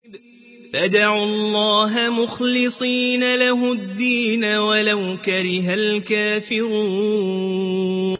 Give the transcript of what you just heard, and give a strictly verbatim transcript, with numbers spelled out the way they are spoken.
فادعوا الله مخلصين له الدين ولو كره الكافرون